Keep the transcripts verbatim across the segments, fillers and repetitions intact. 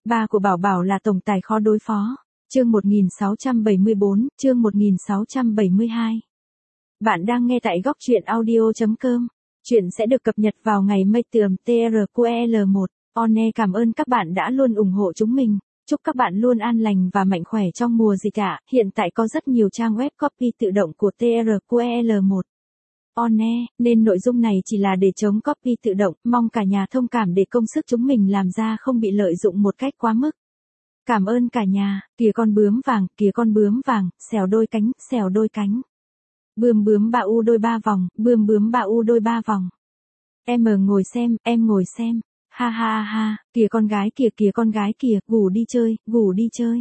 Ba của Bảo Bảo là tổng tài khó đối phó. Chương một nghìn sáu trăm bảy mươi bốn, chương một nghìn sáu trăm bảy mươi hai. Bạn đang nghe tại góc truyện audio chấm com. Chuyện sẽ được cập nhật vào ngày mai tường tê rờ quy lờ một. One cảm ơn các bạn đã luôn ủng hộ chúng mình. Chúc các bạn luôn an lành và mạnh khỏe trong mùa dịch ạ. Hiện tại có rất nhiều trang web copy tự động của tê rờ quy lờ một. One, nên nội dung này chỉ là để chống copy tự động, mong cả nhà thông cảm để công sức chúng mình làm ra không bị lợi dụng một cách quá mức. Cảm ơn cả nhà. Kìa con bướm vàng, kìa con bướm vàng, xèo đôi cánh, xèo đôi cánh. Bướm bướm ba u đôi ba vòng, bướm bướm ba u đôi ba vòng. Em ở ngồi xem, em ngồi xem. Ha ha ha, kìa con gái kìa kìa con gái kìa, ngủ đi chơi, ngủ đi chơi.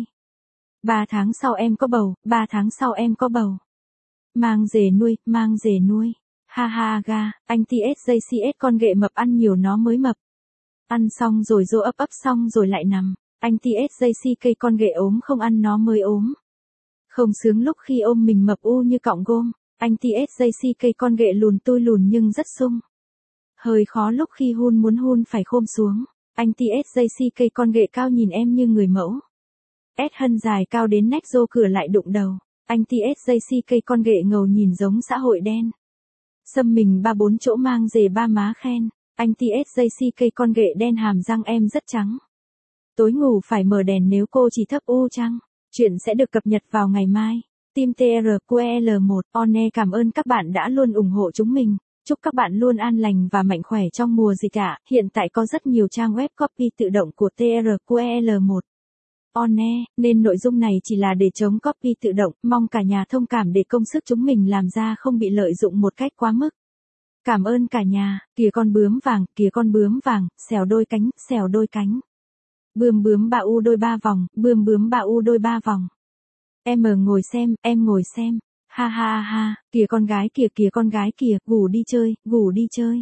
Ba tháng sau em có bầu, ba tháng sau em có bầu. Mang dề nuôi, mang dề nuôi. Ha ha ga, anh tê ét gi xê ét con ghệ mập ăn nhiều nó mới mập. Ăn xong rồi rô ấp ấp xong rồi lại nằm. Anh tê ét gi xê cây con ghệ ốm không ăn nó mới ốm. Không sướng lúc khi ôm mình mập u như cọng gôm. Anh tê ét gi xê cây con ghệ lùn tôi lùn nhưng rất sung. Hơi khó lúc khi hun muốn hun phải khom xuống. Anh tê ét gi xê cây con ghệ cao nhìn em như người mẫu. S hân dài cao đến nách rô cửa lại đụng đầu. Anh tê ét gi xê cây con ghệ ngầu nhìn giống xã hội đen. Xâm mình ba bốn chỗ mang dề ba má khen. Anh tê ét gi xê cây con ghệ đen hàm răng em rất trắng. Tối ngủ phải mở đèn nếu cô chỉ thấp u trăng. Chuyện sẽ được cập nhật vào ngày mai. Team tê rờ quy lờ một. One cảm ơn các bạn đã luôn ủng hộ chúng mình. Chúc các bạn luôn an lành và mạnh khỏe trong mùa dịch ạ. Hiện tại có rất nhiều trang web copy tự động của tê rờ quy lờ một. One, nên nội dung này chỉ là để chống copy tự động, mong cả nhà thông cảm để công sức chúng mình làm ra không bị lợi dụng một cách quá mức. Cảm ơn cả nhà. Kìa con bướm vàng, kìa con bướm vàng, xèo đôi cánh, xèo đôi cánh. Bướm bướm ba u đôi ba vòng, bướm bướm ba u đôi ba vòng. Em ở ngồi xem, em ngồi xem. Ha ha ha, kìa con gái kìa kìa con gái kìa, ngủ đi chơi, ngủ đi chơi.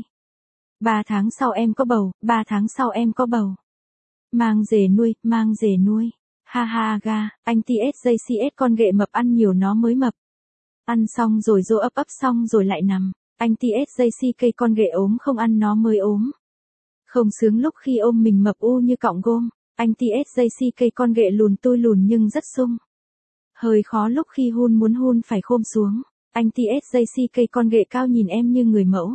Ba tháng sau em có bầu, ba tháng sau em có bầu. Mang dề nuôi, mang dề nuôi. Ha ha ga, anh tê ét gi xê ét con ghệ mập ăn nhiều nó mới mập. Ăn xong rồi rô ấp ấp xong rồi lại nằm. Anh tê ét gi xê cây con ghệ ốm không ăn nó mới ốm. Không sướng lúc khi ôm mình mập u như cọng gôm. Anh tê ét gi xê cây con ghệ lùn tôi lùn nhưng rất sung. Hơi khó lúc khi hun muốn hun phải khom xuống. Anh tê ét gi xê cây con ghệ cao nhìn em như người mẫu.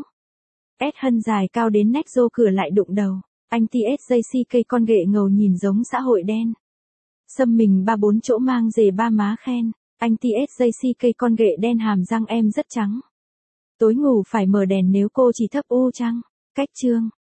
S hân dài cao đến nách rô cửa lại đụng đầu. Anh tê ét gi xê cây con ghệ ngầu nhìn giống xã hội đen. Xâm mình ba bốn chỗ mang dề ba má khen. Anh tê ét gi xê cây con ghệ đen hàm răng em rất trắng. Tối ngủ phải mở đèn nếu cô chỉ thấp u trăng. Cách chương.